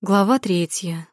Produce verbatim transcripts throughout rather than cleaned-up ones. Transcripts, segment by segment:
Глава третья.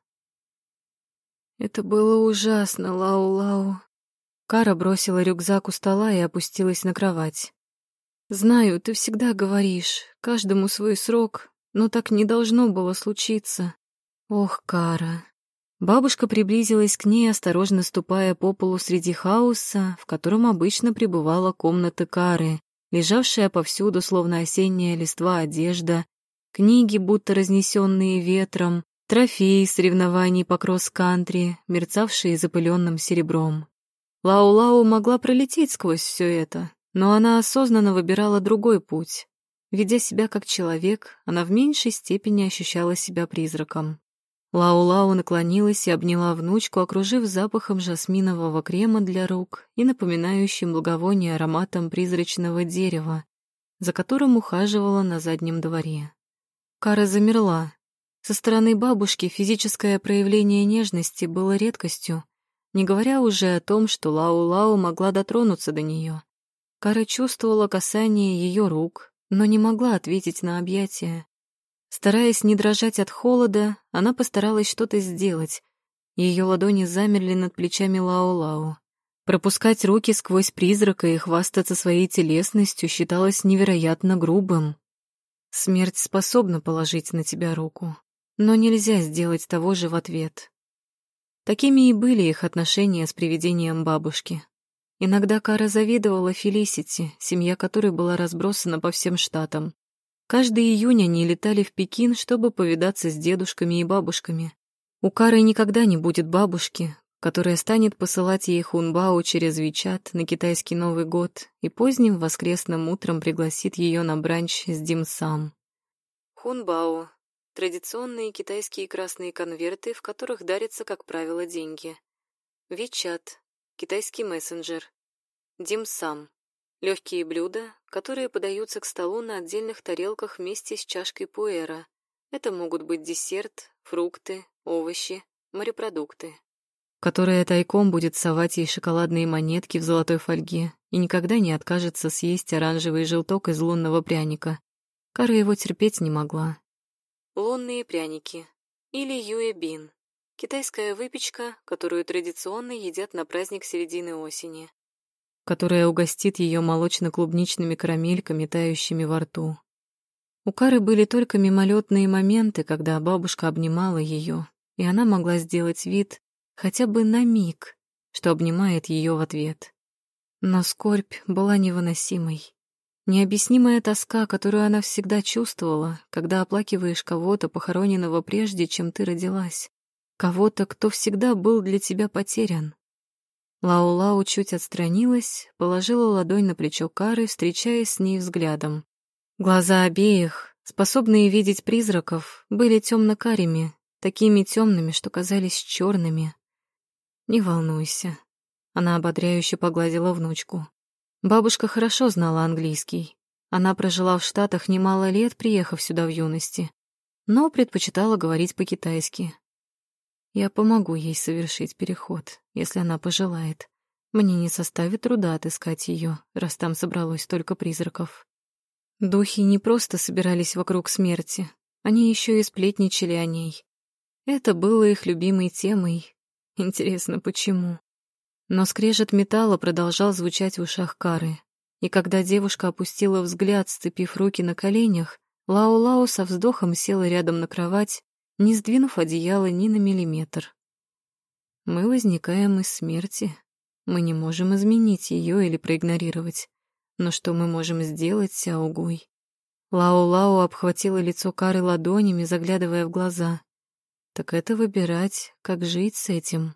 Это было ужасно, Лау-Лау. Кара бросила рюкзак у стола и опустилась на кровать. Знаю, ты всегда говоришь, каждому свой срок, но так не должно было случиться. Ох, Кара. Бабушка приблизилась к ней, осторожно ступая по полу среди хаоса, в котором обычно пребывала комната Кары, лежавшая повсюду, словно осенняя листва одежда, книги, будто разнесенные ветром, трофеи соревнований по кросс-кантри, мерцавшие запыленным серебром. Лау-Лау могла пролететь сквозь все это, но она осознанно выбирала другой путь. Ведя себя как человек, она в меньшей степени ощущала себя призраком. Лау-Лау наклонилась и обняла внучку, окружив запахом жасминового крема для рук и напоминающим благовоние ароматом призрачного дерева, за которым ухаживала на заднем дворе. Кара замерла. Со стороны бабушки физическое проявление нежности было редкостью, не говоря уже о том, что Лау-Лау могла дотронуться до нее. Кара чувствовала касание ее рук, но не могла ответить на объятия. Стараясь не дрожать от холода, она постаралась что-то сделать. Ее ладони замерли над плечами Лау-Лау. Пропускать руки сквозь призрака и хвастаться своей телесностью считалось невероятно грубым. Смерть способна положить на тебя руку, но нельзя сделать того же в ответ. Такими и были их отношения с привидением бабушки. Иногда Кара завидовала Фелисити, семья которой была разбросана по всем штатам. Каждый июнь они летали в Пекин, чтобы повидаться с дедушками и бабушками. У Кары никогда не будет бабушки, которая станет посылать ей хунбао через Вичат на китайский Новый год и поздним воскресным утром пригласит ее на бранч с димсам. Хунбао — традиционные китайские красные конверты, в которых дарятся, как правило, деньги. Вичат — китайский мессенджер. Димсам — легкие блюда, которые подаются к столу на отдельных тарелках вместе с чашкой пуэра. Это могут быть десерт, фрукты, овощи, морепродукты. Которая тайком будет совать ей шоколадные монетки в золотой фольге и никогда не откажется съесть оранжевый желток из лунного пряника. Кара его терпеть не могла. Лунные пряники или юэбин — китайская выпечка, которую традиционно едят на праздник середины осени, которая угостит ее молочно-клубничными карамельками, тающими во рту. У Кары были только мимолетные моменты, когда бабушка обнимала ее, и она могла сделать вид, хотя бы на миг, что обнимает ее в ответ. Но скорбь была невыносимой. Необъяснимая тоска, которую она всегда чувствовала, когда оплакиваешь кого-то, похороненного прежде, чем ты родилась. Кого-то, кто всегда был для тебя потерян. Лау-Лау чуть отстранилась, положила ладонь на плечо Кары, встречаясь с ней взглядом. Глаза обеих, способные видеть призраков, были темно-карими, такими темными, что казались черными. «Не волнуйся», — она ободряюще погладила внучку. Бабушка хорошо знала английский. Она прожила в Штатах немало лет, приехав сюда в юности, но предпочитала говорить по-китайски. Я помогу ей совершить переход, если она пожелает. Мне не составит труда отыскать ее, раз там собралось столько призраков. Духи не просто собирались вокруг смерти, они еще и сплетничали о ней. Это было их любимой темой. Интересно, почему? Но скрежет металла продолжал звучать в ушах Кары, и когда девушка опустила взгляд, сцепив руки на коленях, Лау-Лау со вздохом села рядом на кровать, не сдвинув одеяло ни на миллиметр. Мы возникаем из смерти. Мы не можем изменить ее или проигнорировать. Но что мы можем сделать, Сяогуй? Лау-Лау обхватила лицо Кары ладонями, заглядывая в глаза. Так это выбирать, как жить с этим.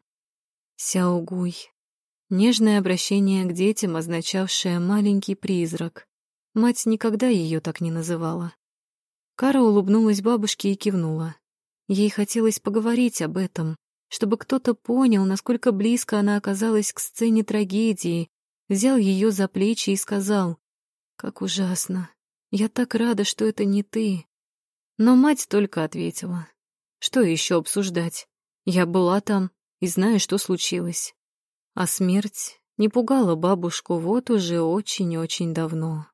Сяогуй. Нежное обращение к детям, означавшее «маленький призрак». Мать никогда ее так не называла. Кара улыбнулась бабушке и кивнула. Ей хотелось поговорить об этом, чтобы кто-то понял, насколько близко она оказалась к сцене трагедии, взял ее за плечи и сказал: «Как ужасно! Я так рада, что это не ты». Но мать только ответила: «Что еще обсуждать? Я была там и знаю, что случилось». А смерть не пугала бабушку вот уже очень-очень давно.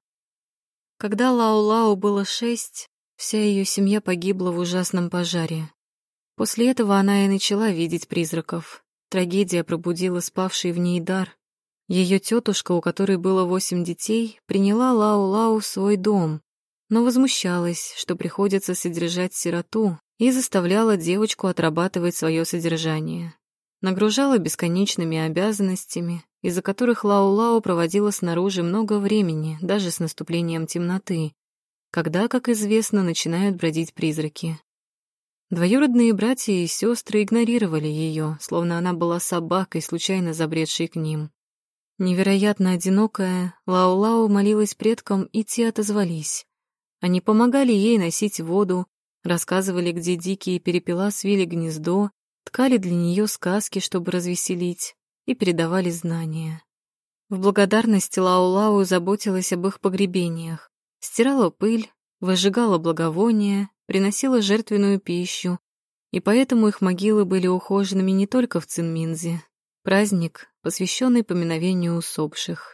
Когда Лау-Лау было шесть, вся ее семья погибла в ужасном пожаре. После этого она и начала видеть призраков. Трагедия пробудила спавший в ней дар. Ее тетушка, у которой было восемь детей, приняла Лау-Лау в свой дом, но возмущалась, что приходится содержать сироту, и заставляла девочку отрабатывать свое содержание. Нагружала бесконечными обязанностями, из-за которых Лау-Лау проводила снаружи много времени, даже с наступлением темноты, когда, как известно, начинают бродить призраки. Двоюродные братья и сестры игнорировали ее, словно она была собакой, случайно забредшей к ним. Невероятно одинокая, Лау-Лау молилась предкам, и те отозвались. Они помогали ей носить воду, рассказывали, где дикие перепела свили гнездо, ткали для нее сказки, чтобы развеселить, и передавали знания. В благодарность Лау-Лау заботилась об их погребениях, стирала пыль, выжигала благовония, приносила жертвенную пищу, и поэтому их могилы были ухоженными не только в Цинминзе. Праздник, посвященный поминовению усопших.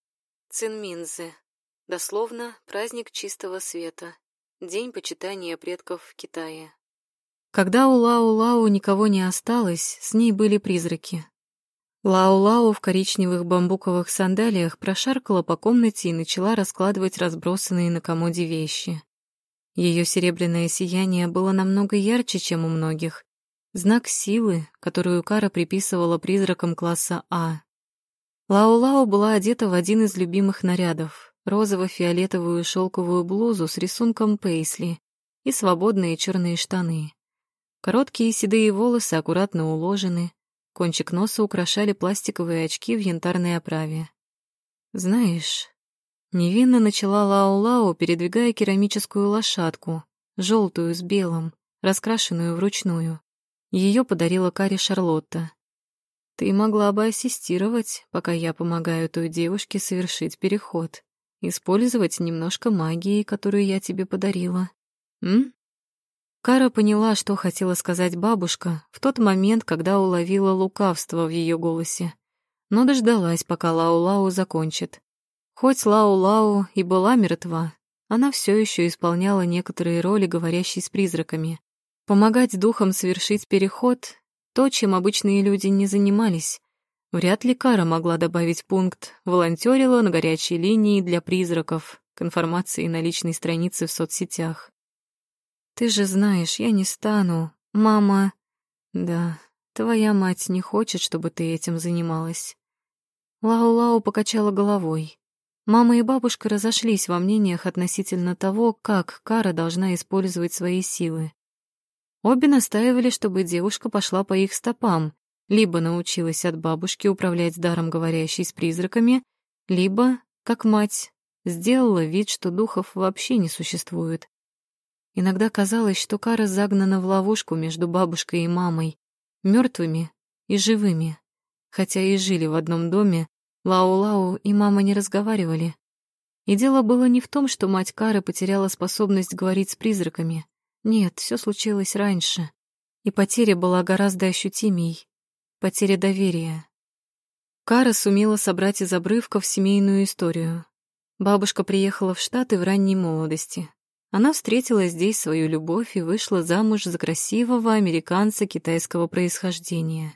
Цинминзе. Дословно, праздник чистого света. День почитания предков в Китае. Когда у Лау-Лау никого не осталось, с ней были призраки. Лау-Лау в коричневых бамбуковых сандалиях прошаркала по комнате и начала раскладывать разбросанные на комоде вещи. Ее серебряное сияние было намного ярче, чем у многих. Знак силы, которую Кара приписывала призракам класса А. Лау-Лау была одета в один из любимых нарядов — розово-фиолетовую шелковую блузу с рисунком пейсли и свободные черные штаны. Короткие седые волосы аккуратно уложены, кончик носа украшали пластиковые очки в янтарной оправе. «Знаешь...» Невинно начала Лау-Лау, передвигая керамическую лошадку, желтую с белым, раскрашенную вручную. Ее подарила Каре Шарлотта. «Ты могла бы ассистировать, пока я помогаю той девушке совершить переход, использовать немножко магии, которую я тебе подарила. М?» Кара поняла, что хотела сказать бабушка в тот момент, когда уловила лукавство в ее голосе, но дождалась, пока Лау-Лау закончит. Хоть Лау-Лау и была мертва, она все еще исполняла некоторые роли, говорящей с призраками. Помогать духам совершить переход — то, чем обычные люди не занимались. Вряд ли Кара могла добавить пункт «волонтерила на горячей линии для призраков» к информации на личной странице в соцсетях. «Ты же знаешь, я не стану. Мама...» «Да, твоя мать не хочет, чтобы ты этим занималась». Лау-Лау покачала головой. Мама и бабушка разошлись во мнениях относительно того, как Кара должна использовать свои силы. Обе настаивали, чтобы девушка пошла по их стопам, либо научилась от бабушки управлять даром говорящей с призраками, либо, как мать, сделала вид, что духов вообще не существует. Иногда казалось, что Кара загнана в ловушку между бабушкой и мамой, мертвыми и живыми, хотя и жили в одном доме. Лау-Лау и мама не разговаривали. И дело было не в том, что мать Кары потеряла способность говорить с призраками. Нет, все случилось раньше. И потеря была гораздо ощутимей. Потеря доверия. Кара сумела собрать из обрывков семейную историю. Бабушка приехала в Штаты в ранней молодости. Она встретила здесь свою любовь и вышла замуж за красивого американца китайского происхождения.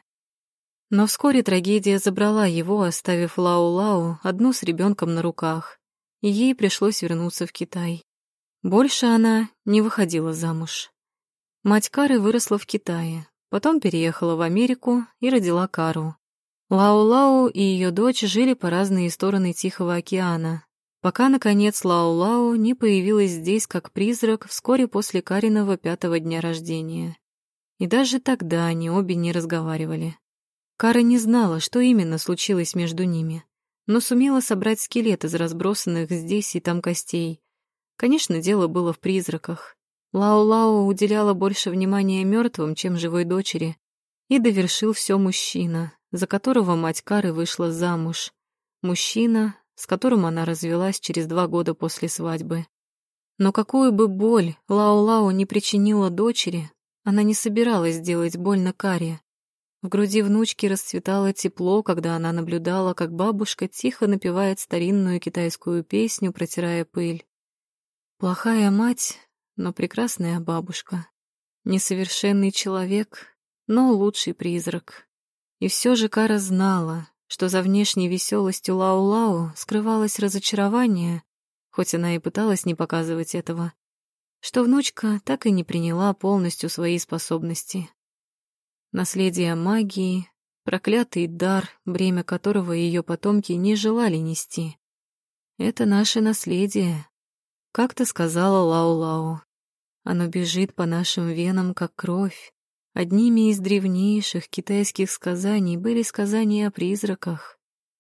Но вскоре трагедия забрала его, оставив Лау-Лау одну с ребенком на руках, и ей пришлось вернуться в Китай. Больше она не выходила замуж. Мать Кары выросла в Китае, потом переехала в Америку и родила Кару. Лау-Лау и ее дочь жили по разные стороны Тихого океана, пока, наконец, Лау-Лау не появилась здесь как призрак вскоре после Кариного пятого дня рождения. И даже тогда они обе не разговаривали. Кара не знала, что именно случилось между ними, но сумела собрать скелет из разбросанных здесь и там костей. Конечно, дело было в призраках. Лау-Лау уделяла больше внимания мертвым, чем живой дочери, и довершил все мужчина, за которого мать Кары вышла замуж. Мужчина, с которым она развелась через два года после свадьбы. Но какую бы боль Лау-Лау не причинила дочери, она не собиралась делать больно Каре. В груди внучки расцветало тепло, когда она наблюдала, как бабушка тихо напевает старинную китайскую песню, протирая пыль. Плохая мать, но прекрасная бабушка. Несовершенный человек, но лучший призрак. И все же Кара знала, что за внешней веселостью Лау-Лау скрывалось разочарование, хоть она и пыталась не показывать этого, что внучка так и не приняла полностью свои способности. Наследие магии, проклятый дар, бремя которого ее потомки не желали нести. Это наше наследие, как-то сказала Лау-Лау. Оно бежит по нашим венам, как кровь. Одними из древнейших китайских сказаний были сказания о призраках.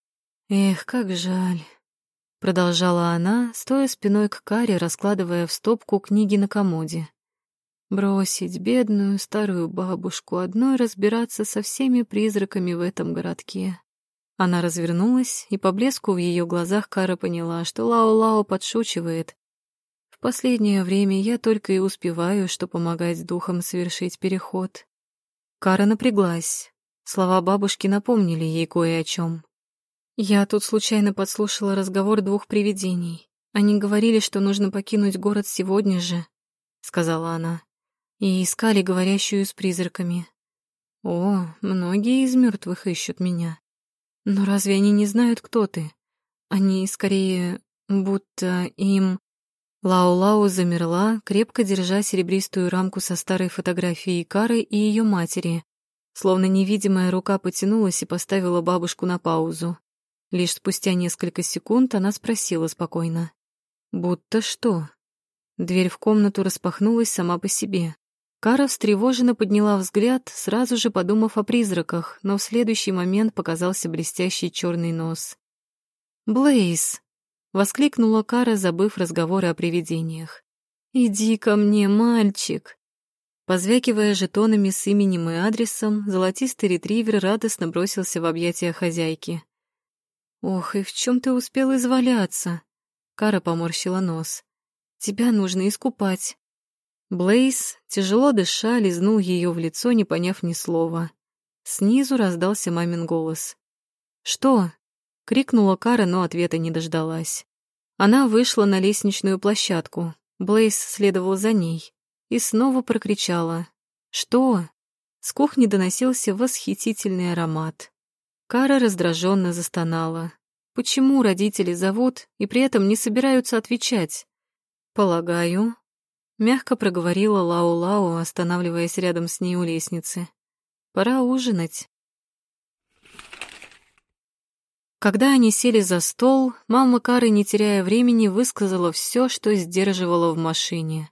Эх, как жаль. Продолжала она, стоя спиной к Каре, раскладывая в стопку книги на комоде. Бросить бедную старую бабушку одной разбираться со всеми призраками в этом городке. Она развернулась, и по блеску в ее глазах Кара поняла, что Лао-Лао подшучивает. В последнее время я только и успеваю, что помогать духам совершить переход. Кара напряглась. Слова бабушки напомнили ей кое о чем. Я тут случайно подслушала разговор двух привидений. Они говорили, что нужно покинуть город сегодня же, сказала она, и искали говорящую с призраками. О, многие из мертвых ищут меня. Но разве они не знают, кто ты? Они скорее будто им... Лау-Лау замерла, крепко держа серебристую рамку со старой фотографией Кары и ее матери, словно невидимая рука потянулась и поставила бабушку на паузу. Лишь спустя несколько секунд она спросила спокойно. «Будто что?» Дверь в комнату распахнулась сама по себе. Кара встревоженно подняла взгляд, сразу же подумав о призраках, но в следующий момент показался блестящий черный нос. «Блейз!» — воскликнула Кара, забыв разговоры о привидениях. «Иди ко мне, мальчик!» Позвякивая жетонами с именем и адресом, золотистый ретривер радостно бросился в объятия хозяйки. «Ох, и в чем ты успел изваляться?» Кара поморщила нос. «Тебя нужно искупать». Блейз, тяжело дыша, лизнул ее в лицо, не поняв ни слова. Снизу раздался мамин голос. «Что?» — крикнула Кара, но ответа не дождалась. Она вышла на лестничную площадку. Блейз следовал за ней и снова прокричала. «Что?» С кухни доносился восхитительный аромат. Кара раздраженно застонала. Почему родители зовут и при этом не собираются отвечать? «Полагаю», — мягко проговорила Лау-Лау, останавливаясь рядом с ней у лестницы. «Пора ужинать». Когда они сели за стол, мама Кары, не теряя времени, высказала все, что сдерживала в машине.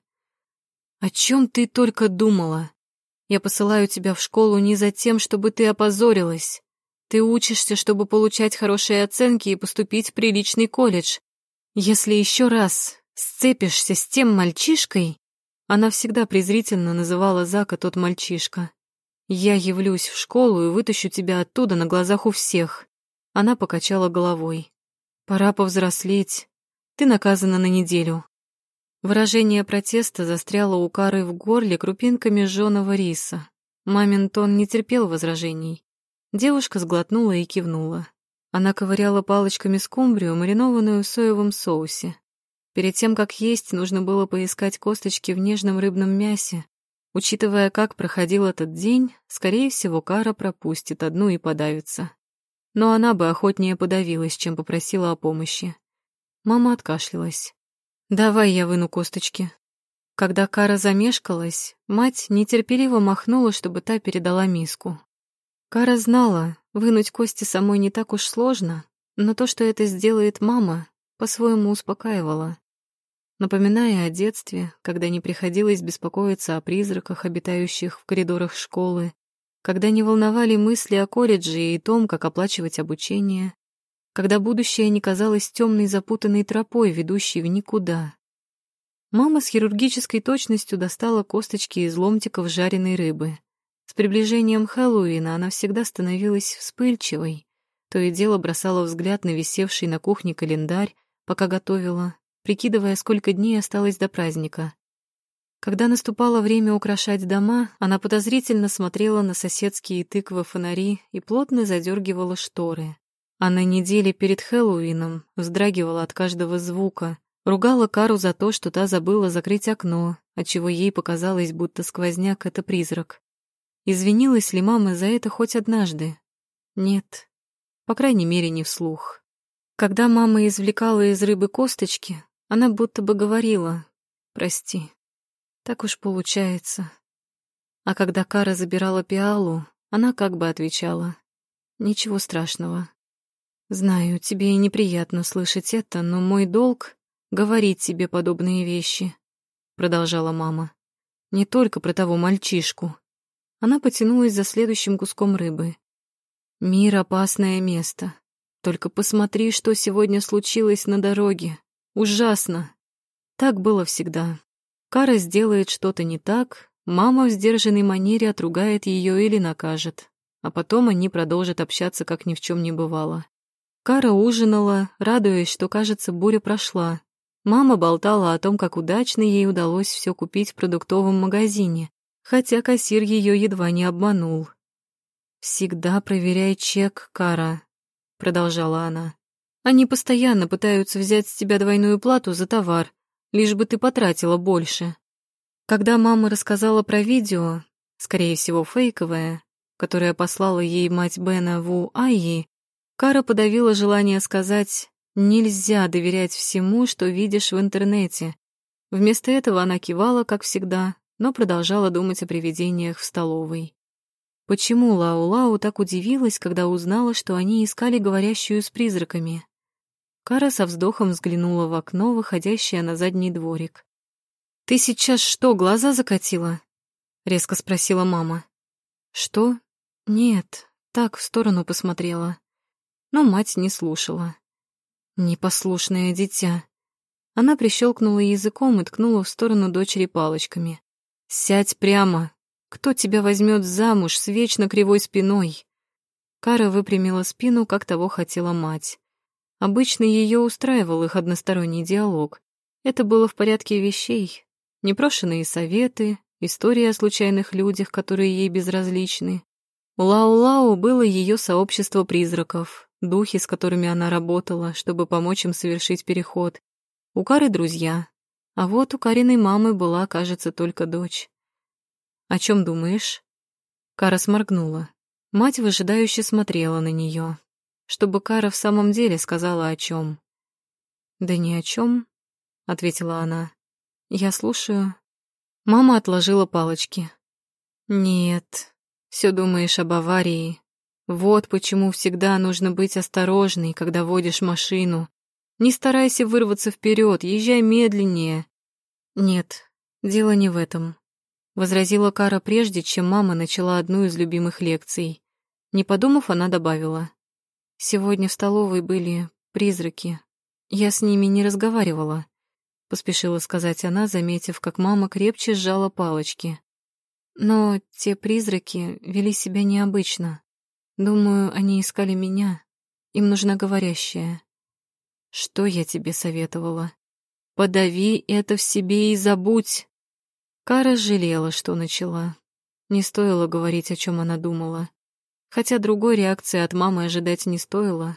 «О чем ты только думала? Я посылаю тебя в школу не за тем, чтобы ты опозорилась. Ты учишься, чтобы получать хорошие оценки и поступить в приличный колледж. Если еще раз сцепишься с тем мальчишкой...» Она всегда презрительно называла Зака тот мальчишка. «Я явлюсь в школу и вытащу тебя оттуда на глазах у всех». Она покачала головой. «Пора повзрослеть. Ты наказана на неделю». Выражение протеста застряло у Кары в горле крупинками жженого риса. Мамин тон не терпел возражений. Девушка сглотнула и кивнула. Она ковыряла палочками скумбрию, маринованную в соевом соусе. Перед тем, как есть, нужно было поискать косточки в нежном рыбном мясе. Учитывая, как проходил этот день, скорее всего, Кара пропустит одну и подавится. Но она бы охотнее подавилась, чем попросила о помощи. Мама откашлялась. «Давай я выну косточки». Когда Кара замешкалась, мать нетерпеливо махнула, чтобы та передала миску. Кара знала, вынуть кости самой не так уж сложно, но то, что это сделает мама, по-своему успокаивало. Напоминая о детстве, когда не приходилось беспокоиться о призраках, обитающих в коридорах школы, когда не волновали мысли о колледже и том, как оплачивать обучение, когда будущее не казалось темной запутанной тропой, ведущей в никуда. Мама с хирургической точностью достала косточки из ломтиков жареной рыбы. С приближением Хэллоуина она всегда становилась вспыльчивой, то и дело бросала взгляд на висевший на кухне календарь, пока готовила, прикидывая, сколько дней осталось до праздника. Когда наступало время украшать дома, она подозрительно смотрела на соседские тыквы-фонари и плотно задергивала шторы. А на неделе перед Хэллоуином вздрагивала от каждого звука, Ругала Кару за то, что та забыла закрыть окно, отчего ей показалось, будто сквозняк — это призрак. Извинилась ли мама за это хоть однажды? Нет, по крайней мере, не вслух. Когда мама извлекала из рыбы косточки, она будто бы говорила: «Прости, так уж получается». А когда Кара забирала пиалу, она как бы отвечала: «Ничего страшного. Знаю, тебе и неприятно слышать это, но мой долг — говорить тебе подобные вещи», — продолжала мама. «Не только про того мальчишку». Она потянулась за следующим куском рыбы. «Мир — опасное место. Только посмотри, что сегодня случилось на дороге. Ужасно. Так было всегда. Кара сделает что-то не так, мама в сдержанной манере отругает ее или накажет, а потом они продолжат общаться, как ни в чем не бывало». Кара ужинала, радуясь, что, кажется, буря прошла. Мама болтала о том, как удачно ей удалось все купить в продуктовом магазине, хотя кассир ее едва не обманул. «Всегда проверяй чек, Кара», — продолжала она. «Они постоянно пытаются взять с тебя двойную плату за товар, лишь бы ты потратила больше». Когда мама рассказала про видео, скорее всего, фейковое, которое послала ей мать Бена Ву Айи, Кара подавила желание сказать: «Нельзя доверять всему, что видишь в интернете». Вместо этого она кивала, как всегда, но продолжала думать о привидениях в столовой. Почему Лау-Лау так удивилась, когда узнала, что они искали говорящую с призраками? Кара со вздохом взглянула в окно, выходящее на задний дворик. «Ты сейчас что, глаза закатила?» — резко спросила мама. «Что? Нет, так в сторону посмотрела». Но мать не слушала. Непослушное дитя. Она прищелкнула языком и ткнула в сторону дочери палочками. «Сядь прямо! Кто тебя возьмет замуж с вечно кривой спиной?» Кара выпрямила спину, как того хотела мать. Обычно ее устраивал их односторонний диалог. Это было в порядке вещей. Непрошенные советы, истории о случайных людях, которые ей безразличны. У Лау-Лау было ее сообщество призраков, духи, с которыми она работала, чтобы помочь им совершить переход. У Кары друзья. А вот у Кариной мамы была, кажется, только дочь. «О чем думаешь?» Кара сморгнула. Мать выжидающе смотрела на нее, чтобы Кара в самом деле сказала о чем. «Да ни о чем», — ответила она. «Я слушаю». Мама отложила палочки. «Нет, все думаешь об аварии. Вот почему всегда нужно быть осторожной, когда водишь машину. Не старайся вырваться вперед, езжай медленнее». «Нет, дело не в этом», — возразила Кара прежде, чем мама начала одну из любимых лекций. Не подумав, она добавила: «Сегодня в столовой были призраки. Я с ними не разговаривала», — поспешила сказать она, заметив, как мама крепче сжала палочки. «Но те призраки вели себя необычно. Думаю, они искали меня. Им нужна говорящая». «Что я тебе советовала? Подави это в себе и забудь». Кара жалела, что начала. Не стоило говорить, о чем она думала. Хотя другой реакции от мамы ожидать не стоило.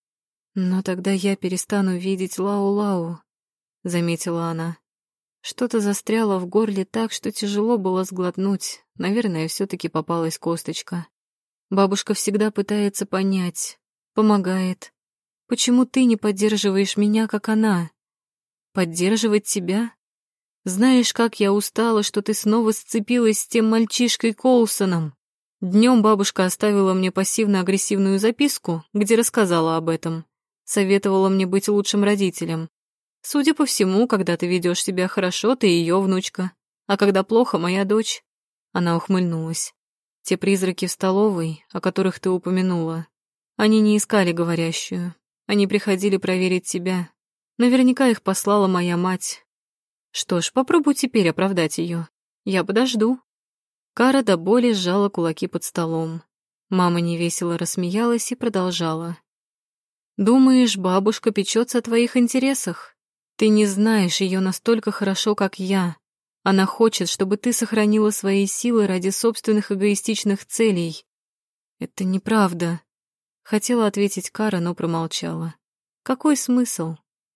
«Но тогда я перестану видеть Лау-Лау», — заметила она. Что-то застряло в горле так, что тяжело было сглотнуть. Наверное, все-таки попалась косточка. Бабушка всегда пытается понять, помогает. Почему ты не поддерживаешь меня, как она? Поддерживать тебя? Знаешь, как я устала, что ты снова сцепилась с тем мальчишкой Коулсоном. Днем бабушка оставила мне пассивно-агрессивную записку, где рассказала об этом. Советовала мне быть лучшим родителем. Судя по всему, когда ты ведешь себя хорошо, ты ее внучка, а когда плохо, моя дочь. Она ухмыльнулась. Те призраки в столовой, о которых ты упомянула, они не искали говорящую. Они приходили проверить тебя. Наверняка их послала моя мать. Что ж, попробуй теперь оправдать ее. Я подожду». Кара до боли сжала кулаки под столом. Мама невесело рассмеялась и продолжала. «Думаешь, бабушка печется о твоих интересах? Ты не знаешь ее настолько хорошо, как я. Она хочет, чтобы ты сохранила свои силы ради собственных эгоистичных целей». «Это неправда», — хотела ответить Кара, но промолчала. «Какой смысл?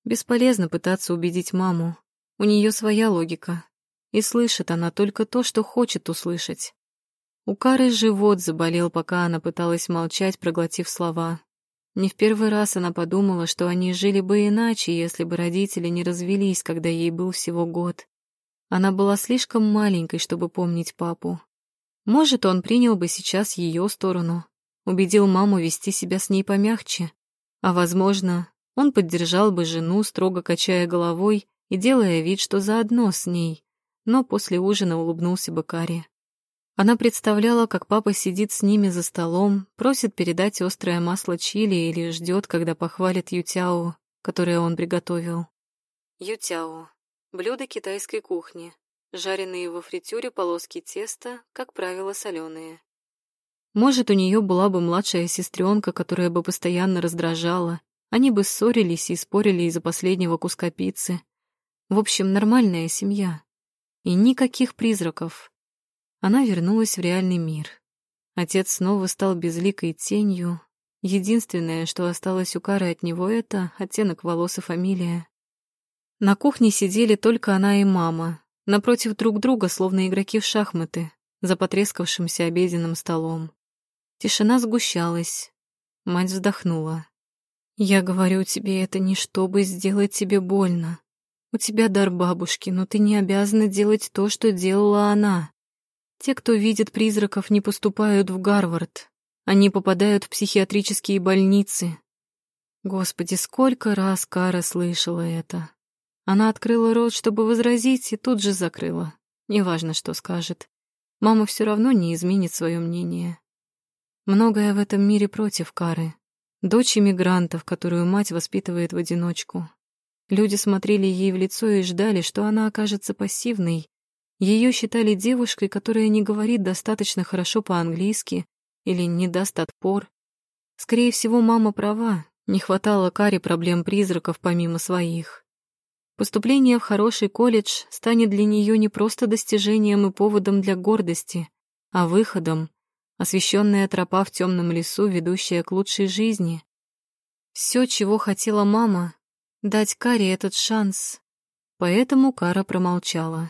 Бесполезно пытаться убедить маму. У нее своя логика. И слышит она только то, что хочет услышать. У Кары живот заболел, пока она пыталась молчать, проглотив слова. Не в первый раз она подумала, что они жили бы иначе, если бы родители не развелись, когда ей был всего год. Она была слишком маленькой, чтобы помнить папу. Может, он принял бы сейчас ее сторону, убедил маму вести себя с ней помягче, а, возможно, он поддержал бы жену, строго качая головой и делая вид, что заодно с ней, но после ужина улыбнулся бы Каре. Она представляла, как папа сидит с ними за столом, просит передать острое масло чили или ждет, когда похвалит ютяо, которое он приготовил. Ютяо — блюдо китайской кухни, жареные во фритюре полоски теста, как правило, соленые. Может, у нее была бы младшая сестренка, которая бы постоянно раздражала, они бы ссорились и спорили из-за последнего куска пиццы. В общем, нормальная семья. И никаких призраков. Она вернулась в реальный мир. Отец снова стал безликой тенью. Единственное, что осталось у Кары от него, это оттенок волос и фамилия. На кухне сидели только она и мама, напротив друг друга, словно игроки в шахматы, за потрескавшимся обеденным столом. Тишина сгущалась. Мать вздохнула. «Я говорю тебе это не чтобы сделать тебе больно. У тебя дар бабушки, но ты не обязана делать то, что делала она. Те, кто видит призраков, не поступают в Гарвард. Они попадают в психиатрические больницы». Господи, сколько раз Кара слышала это. Она открыла рот, чтобы возразить, и тут же закрыла. Неважно, что скажет. Мама все равно не изменит свое мнение. Многое в этом мире против Кары. Дочь иммигрантов, которую мать воспитывает в одиночку. Люди смотрели ей в лицо и ждали, что она окажется пассивной. Ее считали девушкой, которая не говорит достаточно хорошо по-английски или не даст отпор. Скорее всего, мама права, не хватало Каре проблем призраков помимо своих. Поступление в хороший колледж станет для нее не просто достижением и поводом для гордости, а выходом, освещенная тропа в темном лесу, ведущая к лучшей жизни. Все, чего хотела мама, дать Каре этот шанс. Поэтому Кара промолчала.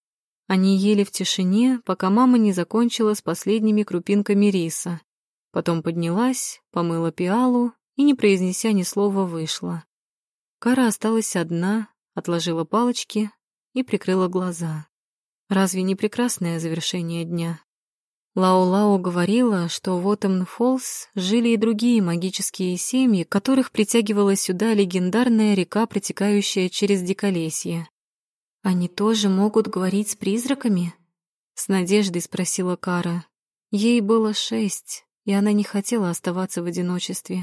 Они ели в тишине, пока мама не закончила с последними крупинками риса. Потом поднялась, помыла пиалу и, не произнеся ни слова, вышла. Кара осталась одна, отложила палочки и прикрыла глаза. Разве не прекрасное завершение дня? Лао-Лао говорила, что в Оттем-Фоллс жили и другие магические семьи, которых притягивала сюда легендарная река, протекающая через Диколесье. «Они тоже могут говорить с призраками?» — с надеждой спросила Кара. Ей было шесть, и она не хотела оставаться в одиночестве.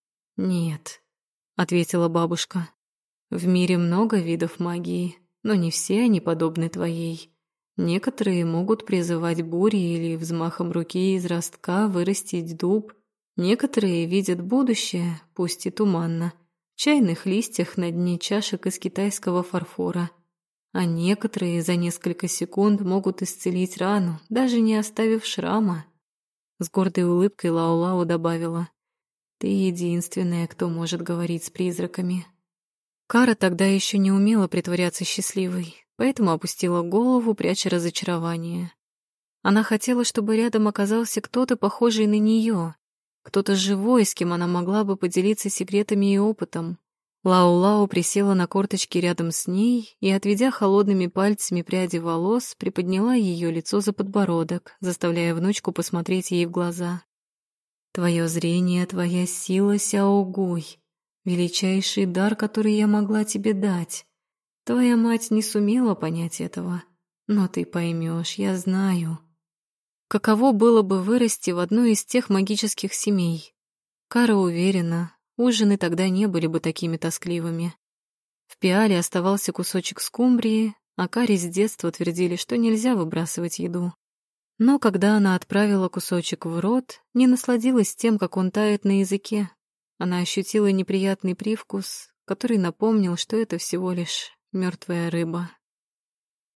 «Нет», — ответила бабушка. «В мире много видов магии, но не все они подобны твоей. Некоторые могут призывать бури или взмахом руки из ростка вырастить дуб. Некоторые видят будущее, пусть и туманно, в чайных листьях на дне чашек из китайского фарфора. А некоторые за несколько секунд могут исцелить рану, даже не оставив шрама». С гордой улыбкой Лао-Лао добавила: «Ты единственная, кто может говорить с призраками». Кара тогда еще не умела притворяться счастливой, поэтому опустила голову, пряча разочарование. Она хотела, чтобы рядом оказался кто-то, похожий на нее, кто-то живой, с кем она могла бы поделиться секретами и опытом. Лао-Лао присела на корточки рядом с ней и, отведя холодными пальцами пряди волос, приподняла ее лицо за подбородок, заставляя внучку посмотреть ей в глаза. «Твое зрение, твоя сила, Сяогуй. Величайший дар, который я могла тебе дать. Твоя мать не сумела понять этого, но ты поймешь, я знаю». Каково было бы вырасти в одной из тех магических семей? Кара уверена, ужины тогда не были бы такими тоскливыми. В пиале оставался кусочек скумбрии, а Каре с детства твердили, что нельзя выбрасывать еду. Но когда она отправила кусочек в рот, не насладилась тем, как он тает на языке. Она ощутила неприятный привкус, который напомнил, что это всего лишь мертвая рыба.